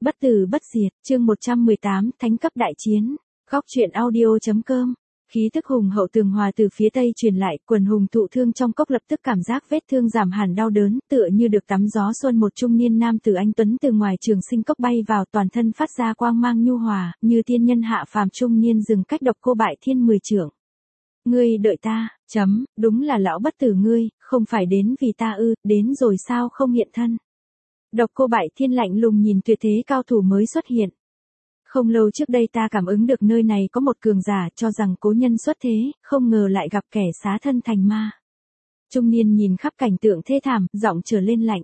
Bất tử bất diệt, chương 118, thánh cấp đại chiến. Góc truyện audio.com. Khí tức hùng hậu tường hòa từ phía tây truyền lại, quần hùng thụ thương trong cốc lập tức cảm giác vết thương giảm hẳn đau đớn, tựa như được tắm gió xuân. Một trung niên nam tử anh tuấn từ ngoài trường sinh cốc bay vào, toàn thân phát ra quang mang nhu hòa, như tiên nhân hạ phàm. Trung niên dừng cách Độc Cô Bại Thiên 10 trượng. Ngươi đợi ta, đúng là lão bất tử ngươi, không phải đến vì ta ư, đến rồi sao không hiện thân. Độc Cô Bại Thiên lạnh lùng nhìn tuyệt thế cao thủ mới xuất hiện. Không lâu trước đây ta cảm ứng được nơi này có một cường giả, cho rằng cố nhân xuất thế, không ngờ lại gặp kẻ xá thân thành ma. Trung niên nhìn khắp cảnh tượng thê thảm, giọng trở lên lạnh.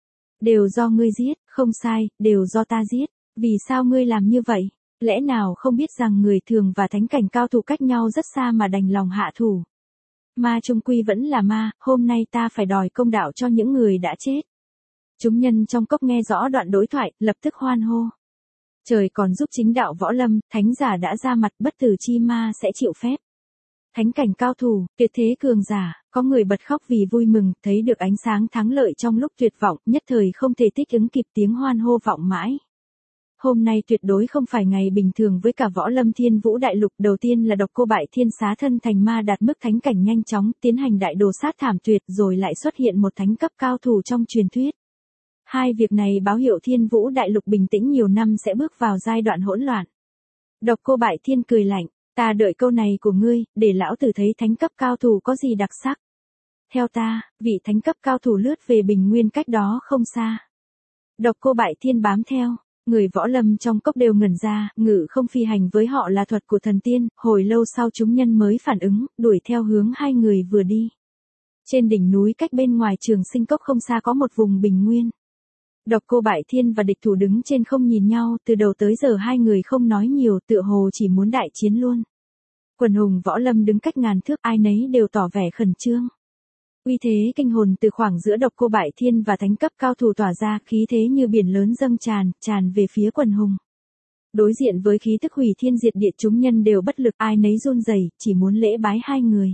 Đều do ngươi giết, không sai, đều do ta giết. Vì sao ngươi làm như vậy? Lẽ nào không biết rằng người thường và thánh cảnh cao thủ cách nhau rất xa mà đành lòng hạ thủ? Ma trung quy vẫn là ma, hôm nay ta phải đòi công đạo cho những người đã chết. Chúng nhân trong cốc nghe rõ đoạn đối thoại, lập tức hoan hô. Trời còn giúp chính đạo võ lâm, thánh giả đã ra mặt, bất tử chi ma sẽ chịu phép. Thánh cảnh cao thủ, tuyệt thế cường giả, có người bật khóc vì vui mừng, thấy được ánh sáng thắng lợi trong lúc tuyệt vọng, nhất thời không thể thích ứng kịp, tiếng hoan hô vọng mãi. Hôm nay tuyệt đối không phải ngày bình thường với cả võ lâm Thiên Vũ đại lục. Đầu tiên là Độc Cô Bại Thiên xá thân thành ma đạt mức thánh cảnh nhanh chóng tiến hành đại đồ sát thảm tuyệt, rồi lại xuất hiện một thánh cấp cao thủ trong truyền thuyết. Hai việc này báo hiệu Thiên Vũ đại lục bình tĩnh nhiều năm sẽ bước vào giai đoạn hỗn loạn. Độc Cô Bại Thiên cười lạnh, ta đợi câu này của ngươi, để lão tử thấy thánh cấp cao thủ có gì đặc sắc. Theo ta, vị thánh cấp cao thủ lướt về bình nguyên cách đó không xa. Độc Cô Bại Thiên bám theo. Người võ lâm trong cốc đều ngẩn ra, ngự không phi hành với họ là thuật của thần tiên. Hồi lâu sau chúng nhân mới phản ứng, đuổi theo hướng hai người vừa đi. Trên đỉnh núi cách bên ngoài trường sinh cốc không xa có một vùng bình nguyên. Độc Cô Bại Thiên và địch thủ đứng trên không nhìn nhau, từ đầu tới giờ hai người không nói nhiều, tựa hồ chỉ muốn đại chiến luôn. Quần hùng võ lâm đứng cách ngàn thước, ai nấy đều tỏ vẻ khẩn trương. Uy thế kinh hồn từ khoảng giữa Độc Cô Bại Thiên và thánh cấp cao thủ tỏa ra, khí thế như biển lớn dâng tràn về phía quần hùng. Đối diện với khí tức hủy thiên diệt địa, chúng nhân đều bất lực, ai nấy run rẩy, chỉ muốn lễ bái hai người.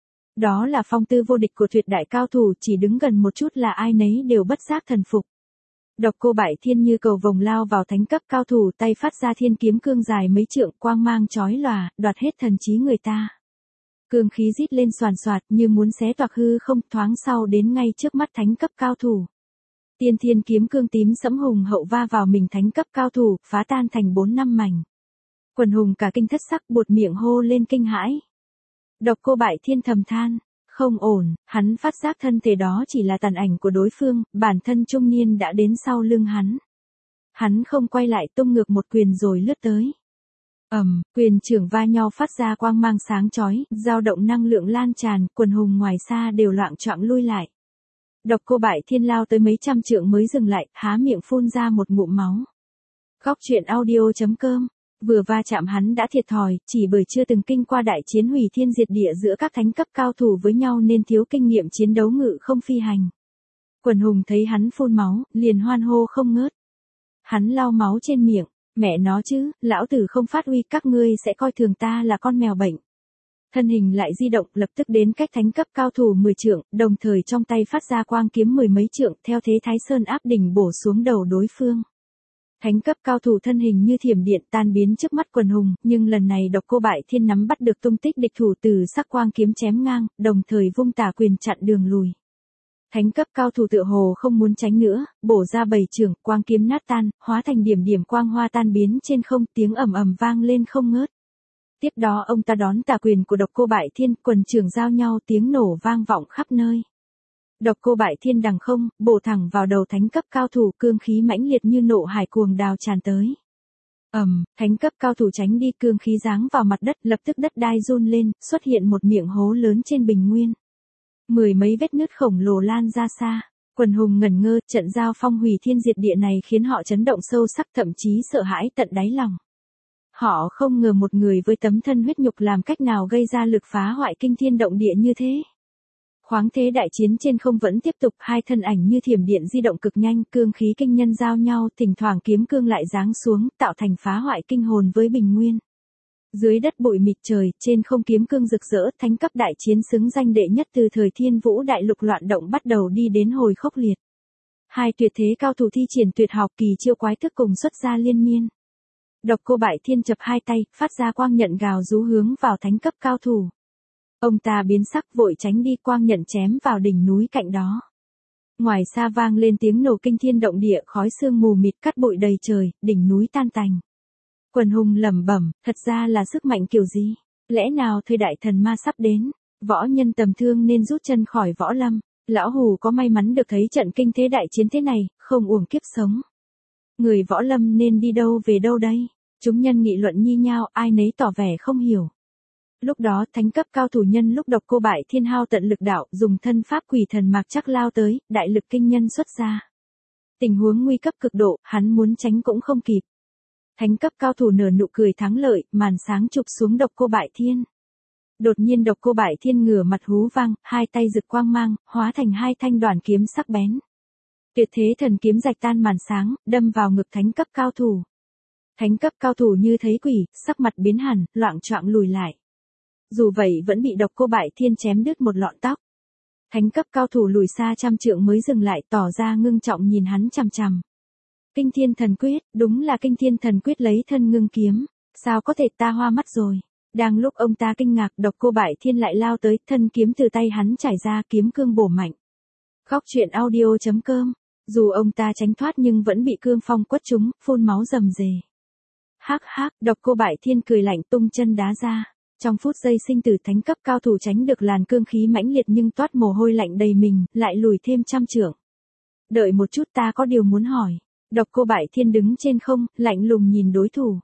Đó là phong tư vô địch của tuyệt đại cao thủ, chỉ đứng gần một chút là ai nấy đều bất giác thần phục. Độc Cô Bại Thiên như cầu vồng lao vào thánh cấp cao thủ, tay phát ra thiên kiếm cương dài mấy trượng, quang mang chói lòa, đoạt hết thần trí người ta. Cương khí rít lên xoàn xoạt như muốn xé toạc hư không, thoáng sau đến ngay trước mắt thánh cấp cao thủ. Tiên thiên kiếm cương tím sẫm hùng hậu va vào mình thánh cấp cao thủ, phá tan thành 4-5 mảnh. Quần hùng cả kinh thất sắc, buột miệng hô lên kinh hãi. Độc Cô Bại Thiên thầm than, không ổn, hắn phát giác thân thể đó chỉ là tàn ảnh của đối phương, bản thân trung niên đã đến sau lưng hắn. Hắn không quay lại, tung ngược một quyền rồi lướt tới. Quyền trưởng va nhau phát ra quang mang sáng chói, dao động năng lượng lan tràn, quần hùng ngoài xa đều loạng choạng lui lại. Độc Cô Bại Thiên lao tới mấy trăm trượng mới dừng lại, há miệng phun ra một ngụm máu. Góc truyện audio.com. Vừa va chạm hắn đã thiệt thòi, chỉ bởi chưa từng kinh qua đại chiến hủy thiên diệt địa giữa các thánh cấp cao thủ với nhau nên thiếu kinh nghiệm chiến đấu, ngự không phi hành. Quần hùng thấy hắn phun máu, liền hoan hô không ngớt. Hắn lau máu trên miệng, mẹ nó chứ, lão tử không phát uy các ngươi sẽ coi thường ta là con mèo bệnh. Thân hình lại di động, lập tức đến cách thánh cấp cao thủ 10 trượng, đồng thời trong tay phát ra quang kiếm 10 mấy trượng, theo thế Thái Sơn áp đỉnh bổ xuống đầu đối phương. Thánh cấp cao thủ thân hình như thiểm điện tan biến trước mắt quần hùng, nhưng lần này Độc Cô Bại Thiên nắm bắt được tung tích địch thủ, từ sắc quang kiếm chém ngang, đồng thời vung tà quyền chặn đường lùi. Thánh cấp cao thủ tựa hồ không muốn tránh nữa, bổ ra 7 chưởng, quang kiếm nát tan, hóa thành điểm điểm quang hoa tan biến trên không, tiếng ầm ầm vang lên không ngớt. Tiếp đó ông ta đón tà quyền của Độc Cô Bại Thiên, quần chưởng giao nhau, tiếng nổ vang vọng khắp nơi. Độc Cô Bại Thiên đằng không, bổ thẳng vào đầu thánh cấp cao thủ, cương khí mãnh liệt như nộ hải cuồng đào tràn tới. Thánh cấp cao thủ tránh đi, cương khí giáng vào mặt đất, lập tức đất đai run lên, xuất hiện một miệng hố lớn trên bình nguyên. 10 mấy vết nứt khổng lồ lan ra xa. Quần hùng ngẩn ngơ, trận giao phong hủy thiên diệt địa này khiến họ chấn động sâu sắc, thậm chí sợ hãi tận đáy lòng. Họ không ngờ một người với tấm thân huyết nhục làm cách nào gây ra lực phá hoại kinh thiên động địa như thế. Khoáng thế đại chiến trên không vẫn tiếp tục, hai thân ảnh như thiểm điện di động cực nhanh, cương khí kinh nhân giao nhau, thỉnh thoảng kiếm cương lại giáng xuống, tạo thành phá hoại kinh hồn với bình nguyên. Dưới đất bụi mịt trời, trên không kiếm cương rực rỡ, thánh cấp đại chiến xứng danh đệ nhất từ thời Thiên Vũ đại lục loạn động bắt đầu đi đến hồi khốc liệt. Hai tuyệt thế cao thủ thi triển tuyệt học kỳ chiêu quái thức cùng xuất ra liên miên. Độc Cô Bại Thiên chập hai tay, phát ra quang nhận gào rú hướng vào thánh cấp cao thủ. Ông ta biến sắc vội tránh đi, quang nhận chém vào đỉnh núi cạnh đó. Ngoài xa vang lên tiếng nổ kinh thiên động địa, khói sương mù mịt cắt bụi đầy trời, đỉnh núi tan tành. Quần hùng lẩm bẩm, thật ra là sức mạnh kiểu gì? Lẽ nào thời đại thần ma sắp đến? Võ nhân tầm thương nên rút chân khỏi võ lâm. Lão Hù có may mắn được thấy trận kinh thế đại chiến thế này, không uổng kiếp sống. Người võ lâm nên đi đâu về đâu đây? Chúng nhân nghị luận nhi nhao, ai nấy tỏ vẻ không hiểu. Lúc đó thánh cấp cao thủ nhân lúc Độc Cô Bại Thiên hao tận lực đạo, dùng thân pháp quỷ thần mạc chắc lao tới, đại lực kinh nhân xuất ra. Tình huống nguy cấp cực độ, hắn muốn tránh cũng không kịp. Thánh cấp cao thủ nở nụ cười thắng lợi, màn sáng chụp xuống Độc Cô Bại Thiên. Đột nhiên Độc Cô Bại Thiên ngửa mặt hú vang, hai tay rực quang mang, hóa thành hai thanh đoản kiếm sắc bén. Tuyệt thế thần kiếm rạch tan màn sáng, đâm vào ngực thánh cấp cao thủ. Thánh cấp cao thủ như thấy quỷ, sắc mặt biến hẳn, loạng choạng lùi lại. Dù vậy vẫn bị Độc Cô Bại Thiên chém đứt một lọn tóc. Thánh cấp cao thủ lùi xa trăm trượng mới dừng lại, tỏ ra ngưng trọng nhìn hắn chằm chằm. Kinh Thiên Thần Quyết, đúng là Kinh Thiên Thần Quyết lấy thân ngưng kiếm, sao có thể, ta hoa mắt rồi. Đang lúc ông ta kinh ngạc, Độc Cô Bại Thiên lại lao tới, thân kiếm từ tay hắn trải ra, kiếm cương bổ mạnh. Khóc chuyện audio.com. Dù ông ta tránh thoát nhưng vẫn bị cương phong quất trúng, phun máu rầm rề. Hắc hắc, Độc Cô Bại Thiên cười lạnh tung chân đá ra. Trong phút giây sinh tử thánh cấp cao thủ tránh được làn cương khí mãnh liệt nhưng toát mồ hôi lạnh đầy mình, lại lùi thêm trăm trượng. Đợi một chút, ta có điều muốn hỏi. Độc Cô Bại Thiên đứng trên không, lạnh lùng nhìn đối thủ.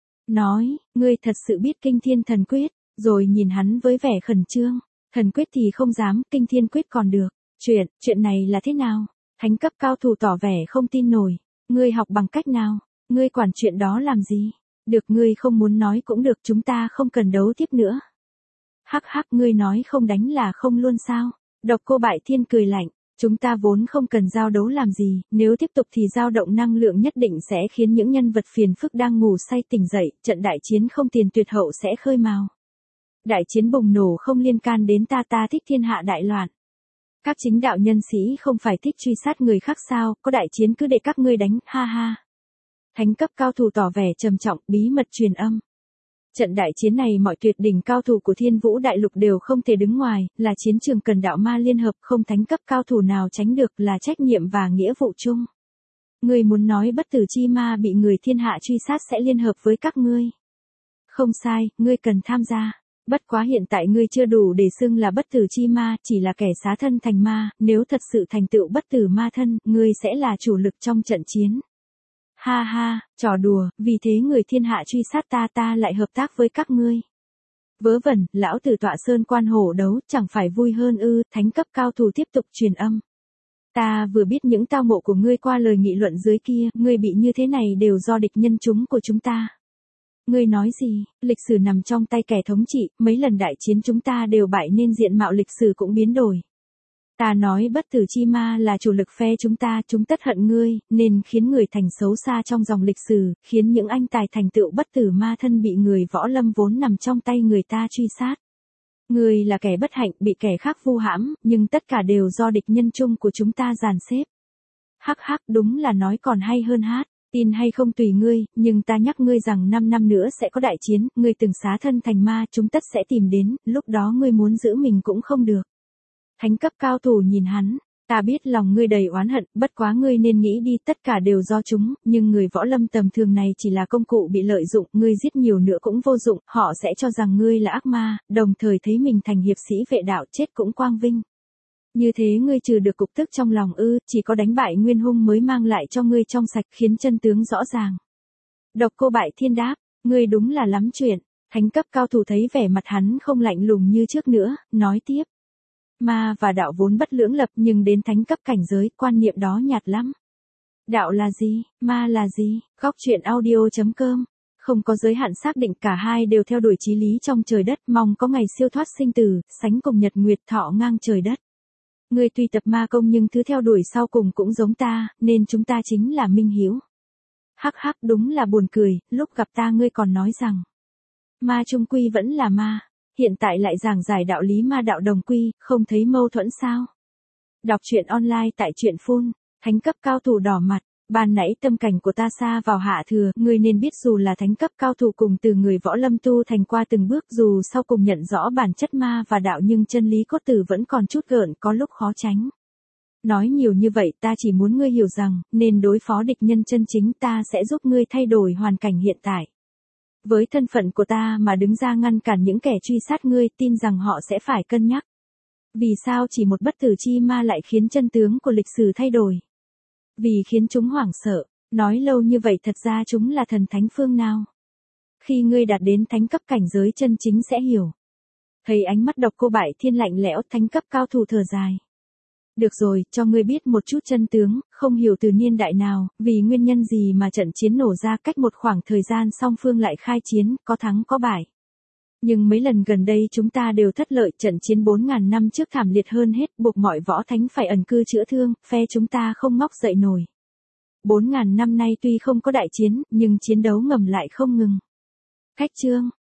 Nói, ngươi thật sự biết Kinh Thiên Thần Quyết, rồi nhìn hắn với vẻ khẩn trương. Thần Quyết thì không dám, Kinh Thiên Quyết còn được. Chuyện này là thế nào? Thánh cấp cao thủ tỏ vẻ không tin nổi. Ngươi học bằng cách nào? Ngươi quản chuyện đó làm gì? Được, ngươi không muốn nói cũng được, chúng ta không cần đấu tiếp nữa. Hắc hắc, ngươi nói không đánh là không luôn sao? Độc Cô Bại Thiên cười lạnh. Chúng ta vốn không cần giao đấu làm gì, nếu tiếp tục thì dao động năng lượng nhất định sẽ khiến những nhân vật phiền phức đang ngủ say tỉnh dậy, trận đại chiến không tiền tuyệt hậu sẽ khơi mào. Đại chiến bùng nổ không liên can đến ta, ta thích thiên hạ đại loạn. Các chính đạo nhân sĩ không phải thích truy sát người khác sao, có đại chiến cứ để các ngươi đánh, ha ha. Thánh cấp cao thủ tỏ vẻ trầm trọng, bí mật truyền âm. Trận đại chiến này mọi tuyệt đỉnh cao thủ của Thiên Vũ Đại Lục đều không thể đứng ngoài, là chiến trường cần đạo ma liên hợp, không thánh cấp cao thủ nào tránh được, là trách nhiệm và nghĩa vụ chung. Ngươi muốn nói bất tử chi ma bị người thiên hạ truy sát sẽ liên hợp với các ngươi. Không sai, ngươi cần tham gia. Bất quá hiện tại ngươi chưa đủ để xưng là bất tử chi ma, chỉ là kẻ xá thân thành ma, nếu thật sự thành tựu bất tử ma thân, ngươi sẽ là chủ lực trong trận chiến. Ha ha, trò đùa, vì thế người thiên hạ truy sát ta, ta lại hợp tác với các ngươi. Vớ vẩn, lão tử tọa sơn quan hổ đấu, chẳng phải vui hơn ư? Thánh cấp cao thủ tiếp tục truyền âm. Ta vừa biết những tao ngộ của ngươi qua lời nghị luận dưới kia, ngươi bị như thế này đều do địch nhân chúng của chúng ta. Ngươi nói gì? Lịch sử nằm trong tay kẻ thống trị, mấy lần đại chiến chúng ta đều bại nên diện mạo lịch sử cũng biến đổi. Ta nói bất tử chi ma là chủ lực phe chúng tất hận ngươi, nên khiến người thành xấu xa trong dòng lịch sử, khiến những anh tài thành tựu bất tử ma thân bị người võ lâm vốn nằm trong tay người ta truy sát. Ngươi là kẻ bất hạnh bị kẻ khác vu hãm, nhưng tất cả đều do địch nhân chung của chúng ta dàn xếp. Hắc hắc, đúng là nói còn hay hơn hát. Tin hay không tùy ngươi, nhưng ta nhắc ngươi rằng 5 năm nữa sẽ có đại chiến, ngươi từng xá thân thành ma, chúng tất sẽ tìm đến, lúc đó ngươi muốn giữ mình cũng không được. Thánh cấp cao thủ nhìn hắn, ta biết lòng ngươi đầy oán hận, bất quá ngươi nên nghĩ đi, tất cả đều do chúng, nhưng người võ lâm tầm thường này chỉ là công cụ bị lợi dụng, ngươi giết nhiều nữa cũng vô dụng, họ sẽ cho rằng ngươi là ác ma, đồng thời thấy mình thành hiệp sĩ vệ đạo, chết cũng quang vinh. Như thế ngươi trừ được cục tức trong lòng ư, chỉ có đánh bại nguyên hung mới mang lại cho ngươi trong sạch, khiến chân tướng rõ ràng. Độc Cô Bại Thiên đáp, ngươi đúng là lắm chuyện. Thánh cấp cao thủ thấy vẻ mặt hắn không lạnh lùng như trước nữa, nói tiếp. Ma và đạo vốn bất lưỡng lập, nhưng đến thánh cấp cảnh giới, quan niệm đó nhạt lắm. Đạo là gì, ma là gì? Khóc chuyện audio.com. Không có giới hạn xác định, cả hai đều theo đuổi chí lý trong trời đất, mong có ngày siêu thoát sinh tử, sánh cùng nhật nguyệt thọ ngang trời đất. Ngươi tuy tập ma công nhưng thứ theo đuổi sau cùng cũng giống ta, nên chúng ta chính là minh hữu. Hắc hắc, đúng là buồn cười, lúc gặp ta ngươi còn nói rằng ma chung quy vẫn là ma, hiện tại lại giảng giải đạo lý ma đạo đồng quy, không thấy mâu thuẫn sao? Đọc truyện online tại truyện phun. Thánh cấp cao thủ đỏ mặt, ban nãy tâm cảnh của ta xa vào Hạ Thừa, ngươi nên biết dù là thánh cấp cao thủ cùng từ người võ lâm tu thành qua từng bước, dù sau cùng nhận rõ bản chất ma và đạo, nhưng chân lý cốt tử vẫn còn chút gợn, có lúc khó tránh. Nói nhiều như vậy ta chỉ muốn ngươi hiểu rằng, nên đối phó địch nhân chân chính, ta sẽ giúp ngươi thay đổi hoàn cảnh hiện tại. Với thân phận của ta mà đứng ra ngăn cản những kẻ truy sát ngươi, tin rằng họ sẽ phải cân nhắc. Vì sao chỉ một bất tử chi ma lại khiến chân tướng của lịch sử thay đổi? Vì khiến chúng hoảng sợ, nói lâu như vậy thật ra chúng là thần thánh phương nào? Khi ngươi đạt đến thánh cấp cảnh giới chân chính sẽ hiểu. Thấy ánh mắt Độc Cô Bại Thiên lạnh lẽo, thánh cấp cao thủ thở dài. Được rồi, cho ngươi biết một chút chân tướng, không hiểu từ niên đại nào, vì nguyên nhân gì mà trận chiến nổ ra, cách một khoảng thời gian song phương lại khai chiến, có thắng có bại. Nhưng mấy lần gần đây chúng ta đều thất lợi, trận chiến 4.000 năm trước thảm liệt hơn hết, buộc mọi võ thánh phải ẩn cư chữa thương, phe chúng ta không ngóc dậy nổi. 4.000 năm nay tuy không có đại chiến, nhưng chiến đấu ngầm lại không ngừng. Khách Trương,